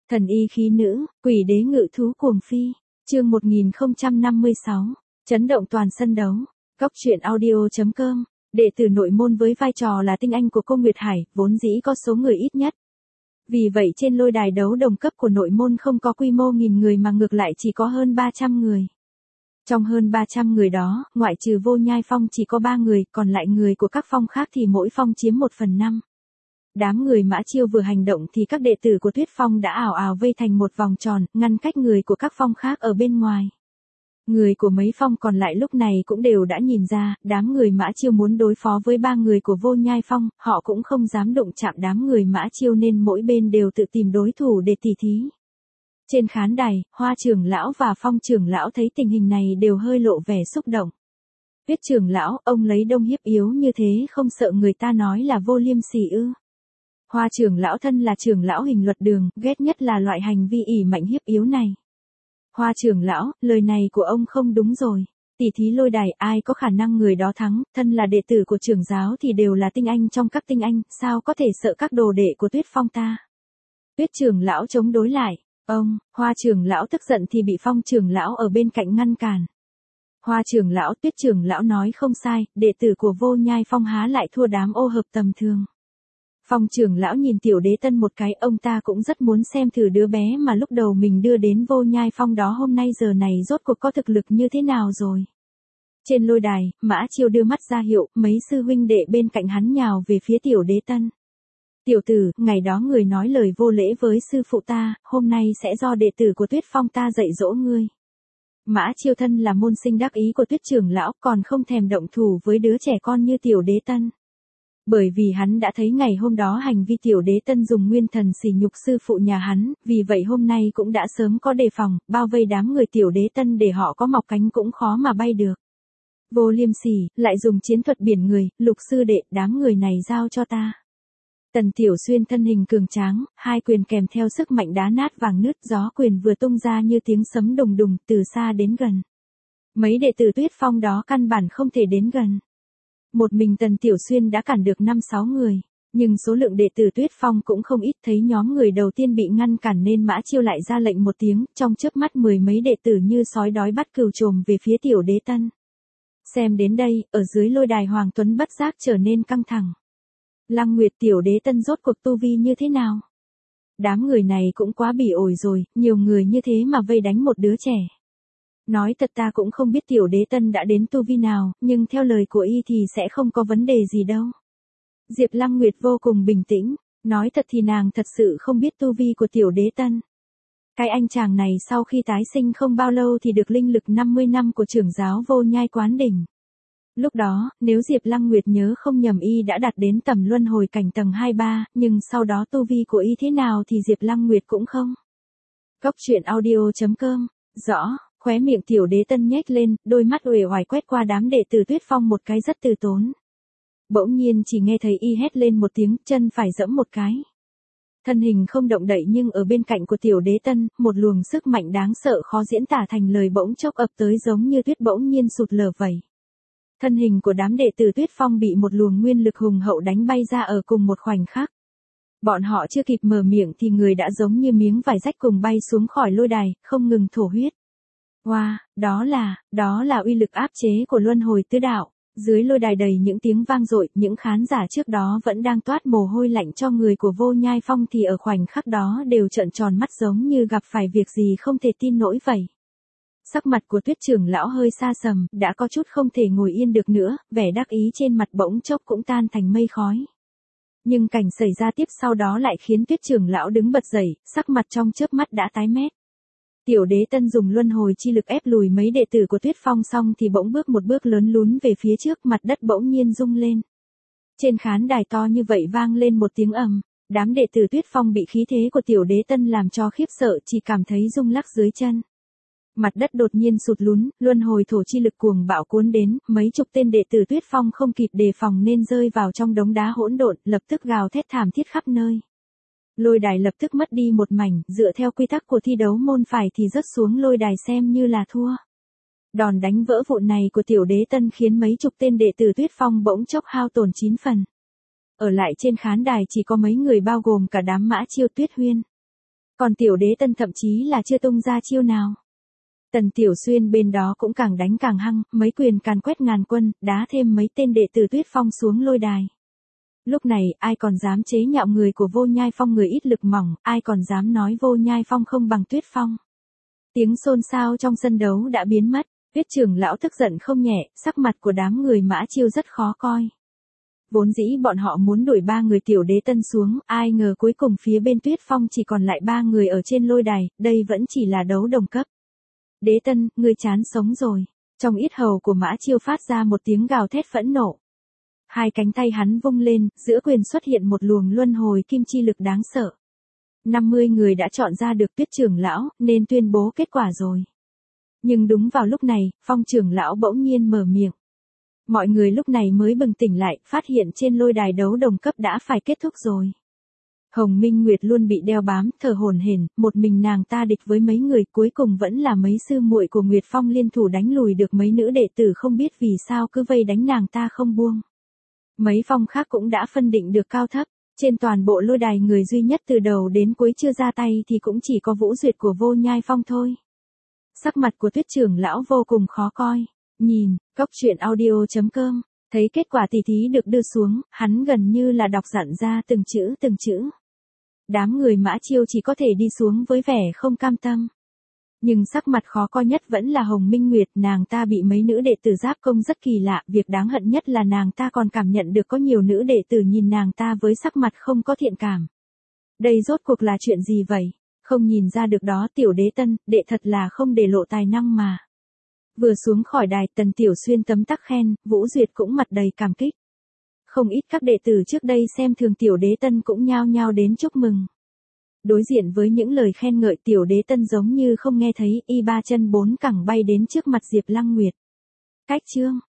Thần y khí nữ, quỷ đế ngự thú cuồng phi. Chương 1056. Chấn động toàn sân đấu. Góc truyện audio.com. Đệ tử nội môn với vai trò là tinh anh của cô Nguyệt Hải, vốn dĩ có số người ít nhất. Vì vậy trên lôi đài đấu đồng cấp của nội môn không có quy mô nghìn người mà ngược lại chỉ có hơn 300 người. Trong hơn 300 người đó, ngoại trừ Vô Nhai Phong chỉ có 3 người, còn lại người của các phong khác thì mỗi phong chiếm 1/5. Đám người Mã Chiêu vừa hành động thì các đệ tử của Tuyết Phong đã ào ào vây thành một vòng tròn, ngăn cách người của các phong khác ở bên ngoài. Người của mấy phong còn lại lúc này cũng đều đã nhìn ra, đám người Mã Chiêu muốn đối phó với 3 người của Vô Nhai Phong, họ cũng không dám đụng chạm đám người Mã Chiêu nên mỗi bên đều tự tìm đối thủ để tỉ thí. Trên khán đài, Hoa trưởng lão và Phong trưởng lão thấy tình hình này đều hơi lộ vẻ xúc động. Tuyết trưởng lão, ông lấy đông hiếp yếu như thế không sợ người ta nói là vô liêm sỉ ư? Hoa trưởng lão thân là trưởng lão hình luật đường, ghét nhất là loại hành vi ỷ mạnh hiếp yếu này. Hoa trưởng lão, lời này của ông không đúng rồi. Tỉ thí lôi đài ai có khả năng người đó thắng, thân là đệ tử của trưởng giáo thì đều là tinh anh trong các tinh anh, sao có thể sợ các đồ đệ của Tuyết Phong ta? Tuyết trưởng lão chống đối lại. Ông, Hoa trưởng lão tức giận thì bị Phong trưởng lão ở bên cạnh ngăn cản. Hoa trưởng lão, Tuyết trưởng lão nói không sai, đệ tử của Vô Nhai Phong há lại thua đám ô hợp tầm thường. Phong trưởng lão nhìn Tiểu Đế Tân một cái, ông ta cũng rất muốn xem thử đứa bé mà lúc đầu mình đưa đến Vô Nhai Phong đó hôm nay giờ này rốt cuộc có thực lực như thế nào rồi. Trên lôi đài, Mã Chiêu đưa mắt ra hiệu, mấy sư huynh đệ bên cạnh hắn nhào về phía Tiểu Đế Tân. Tiểu tử, ngày đó người nói lời vô lễ với sư phụ ta, hôm nay sẽ do đệ tử của Tuyết Phong ta dạy dỗ ngươi. Mã Chiêu thân là môn sinh đắc ý của Tuyết trưởng lão, còn không thèm động thủ với đứa trẻ con như Tiểu Đế Tân. Bởi vì hắn đã thấy ngày hôm đó hành vi Tiểu Đế Tân dùng nguyên thần sỉ nhục sư phụ nhà hắn, vì vậy hôm nay cũng đã sớm có đề phòng, bao vây đám người Tiểu Đế Tân để họ có mọc cánh cũng khó mà bay được. Vô liêm sỉ, lại dùng chiến thuật biển người, Lục sư đệ, đám người này giao cho ta. Tần Tiểu Xuyên thân hình cường tráng, hai quyền kèm theo sức mạnh đá nát vàng nứt, gió quyền vừa tung ra như tiếng sấm đùng đùng, từ xa đến gần. Mấy đệ tử Tuyết Phong đó căn bản không thể đến gần. Một mình Tần Tiểu Xuyên đã cản được 5-6 người, nhưng số lượng đệ tử Tuyết Phong cũng không ít, thấy nhóm người đầu tiên bị ngăn cản nên Mã Chiêu lại ra lệnh một tiếng, trong chớp mắt mười mấy đệ tử như sói đói bắt cừu trồm về phía Tiểu Đế Tân. Xem đến đây, ở dưới lôi đài Hoàng Tuấn bất giác trở nên căng thẳng. Lăng Nguyệt, Tiểu Đế Tân rốt cuộc tu vi như thế nào? Đám người này cũng quá bỉ ổi rồi, nhiều người như thế mà vây đánh một đứa trẻ. Nói thật ta cũng không biết Tiểu Đế Tân đã đến tu vi nào, nhưng theo lời của y thì sẽ không có vấn đề gì đâu. Diệp Lăng Nguyệt vô cùng bình tĩnh, nói thật thì nàng thật sự không biết tu vi của Tiểu Đế Tân. Cái anh chàng này sau khi tái sinh không bao lâu thì được linh lực 50 năm của trưởng giáo Vô Nhai Quán đỉnh. Lúc đó, nếu Diệp Lăng Nguyệt nhớ không nhầm y đã đạt đến tầm luân hồi cảnh tầng 2-3, nhưng sau đó tu vi của y thế nào thì Diệp Lăng Nguyệt cũng không. Góc truyện audio.com. Rõ. Khóe miệng Tiểu Đế Tân nhếch lên, đôi mắt uể oải quét qua đám đệ tử Tuyết Phong một cái rất từ tốn. Bỗng nhiên chỉ nghe thấy y hét lên một tiếng, chân phải giẫm một cái. Thân hình không động đậy nhưng ở bên cạnh của Tiểu Đế Tân, một luồng sức mạnh đáng sợ khó diễn tả thành lời bỗng chốc ập tới giống như tuyết bỗng nhiên sụt lở vậy. Thân hình của đám đệ tử Tuyết Phong bị một luồng nguyên lực hùng hậu đánh bay ra ở cùng một khoảnh khắc. Bọn họ chưa kịp mở miệng thì người đã giống như miếng vải rách cùng bay xuống khỏi lôi đài, không ngừng thổ huyết. Wow, đó là uy lực áp chế của luân hồi tứ đạo. Dưới lôi đài đầy những tiếng vang dội, những khán giả trước đó vẫn đang toát mồ hôi lạnh cho người của Vô Nhai Phong thì ở khoảnh khắc đó đều trợn tròn mắt giống như gặp phải việc gì không thể tin nổi vậy. Sắc mặt của Tuyết trưởng lão hơi xa sầm, đã có chút không thể ngồi yên được nữa, vẻ đắc ý trên mặt bỗng chốc cũng tan thành mây khói. Nhưng cảnh xảy ra tiếp sau đó lại khiến Tuyết trưởng lão đứng bật dậy, sắc mặt trong chớp mắt đã tái mét. Tiểu Đế Tân dùng luân hồi chi lực ép lùi mấy đệ tử của Tuyết Phong xong thì bỗng bước một bước lớn lún về phía trước, mặt đất bỗng nhiên rung lên. Trên khán đài to như vậy vang lên một tiếng ầm, đám đệ tử Tuyết Phong bị khí thế của Tiểu Đế Tân làm cho khiếp sợ, chỉ cảm thấy rung lắc dưới chân. Mặt đất đột nhiên sụt lún, luân hồi thổ chi lực cuồng bạo cuốn đến, mấy chục tên đệ tử Tuyết Phong không kịp đề phòng nên rơi vào trong đống đá hỗn độn, lập tức gào thét thảm thiết khắp nơi. Lôi đài lập tức mất đi một mảnh, dựa theo quy tắc của thi đấu môn phải thì rớt xuống lôi đài xem như là thua. Đòn đánh vỡ vụn này của Tiểu Đế Tân khiến mấy chục tên đệ tử Tuyết Phong bỗng chốc hao tổn 9 phần. Ở lại trên khán đài chỉ có mấy người bao gồm cả đám Mã Chiêu, Tuyết Huyên. Còn Tiểu Đế Tân thậm chí là chưa tung ra chiêu nào. Tần Tiểu Xuyên bên đó cũng càng đánh càng hăng, mấy quyền càn quét ngàn quân, đá thêm mấy tên đệ tử Tuyết Phong xuống lôi đài. Lúc này, ai còn dám chế nhạo người của Vô Nhai Phong người ít lực mỏng, ai còn dám nói Vô Nhai Phong không bằng Tuyết Phong. Tiếng xôn xao trong sân đấu đã biến mất, Tuyết trưởng lão tức giận không nhẹ, sắc mặt của đám người Mã Chiêu rất khó coi. Vốn dĩ bọn họ muốn đuổi 3 người Tiểu Đế Tân xuống, ai ngờ cuối cùng phía bên Tuyết Phong chỉ còn lại 3 người ở trên lôi đài, đây vẫn chỉ là đấu đồng cấp. Đế Tân, ngươi chán sống rồi. Trong yết hầu của Mã Chiêu phát ra một tiếng gào thét phẫn nộ. Hai cánh tay hắn vung lên, giữa quyền xuất hiện một luồng luân hồi kim chi lực đáng sợ. 50 người đã chọn ra được Tuyết trưởng lão, nên tuyên bố kết quả rồi. Nhưng đúng vào lúc này, Phong trưởng lão bỗng nhiên mở miệng. Mọi người lúc này mới bừng tỉnh lại, phát hiện trên lôi đài đấu đồng cấp đã phải kết thúc rồi. Hồng Minh Nguyệt luôn bị đeo bám, thở hổn hển, một mình nàng ta địch với mấy người, cuối cùng vẫn là mấy sư muội của Nguyệt Phong liên thủ đánh lùi được mấy nữ đệ tử không biết vì sao cứ vây đánh nàng ta không buông. Mấy phong khác cũng đã phân định được cao thấp, trên toàn bộ lôi đài người duy nhất từ đầu đến cuối chưa ra tay thì cũng chỉ có Vũ Duyệt của Vô Nhai Phong thôi. Sắc mặt của Tuyết trưởng lão vô cùng khó coi, nhìn, coctruyện.audio.com, thấy kết quả tỷ thí được đưa xuống, hắn gần như là đọc dặn ra từng chữ. Đám người Mã Chiêu chỉ có thể đi xuống với vẻ không cam tâm. Nhưng sắc mặt khó coi nhất vẫn là Hồng Minh Nguyệt, nàng ta bị mấy nữ đệ tử giáp công rất kỳ lạ, việc đáng hận nhất là nàng ta còn cảm nhận được có nhiều nữ đệ tử nhìn nàng ta với sắc mặt không có thiện cảm. Đây rốt cuộc là chuyện gì vậy? Không nhìn ra được đó Tiểu Đế Tân, đệ thật là không để lộ tài năng mà. Vừa xuống khỏi đài, Tần Tiểu Xuyên tấm tắc khen, Vũ Duyệt cũng mặt đầy cảm kích. Không ít các đệ tử trước đây xem thường Tiểu Đế Tân cũng nhao nhao đến chúc mừng. Đối diện với những lời khen ngợi Tiểu Đế Tân giống như không nghe thấy, y ba chân bốn cẳng bay đến trước mặt Diệp Lăng Nguyệt. Cách chương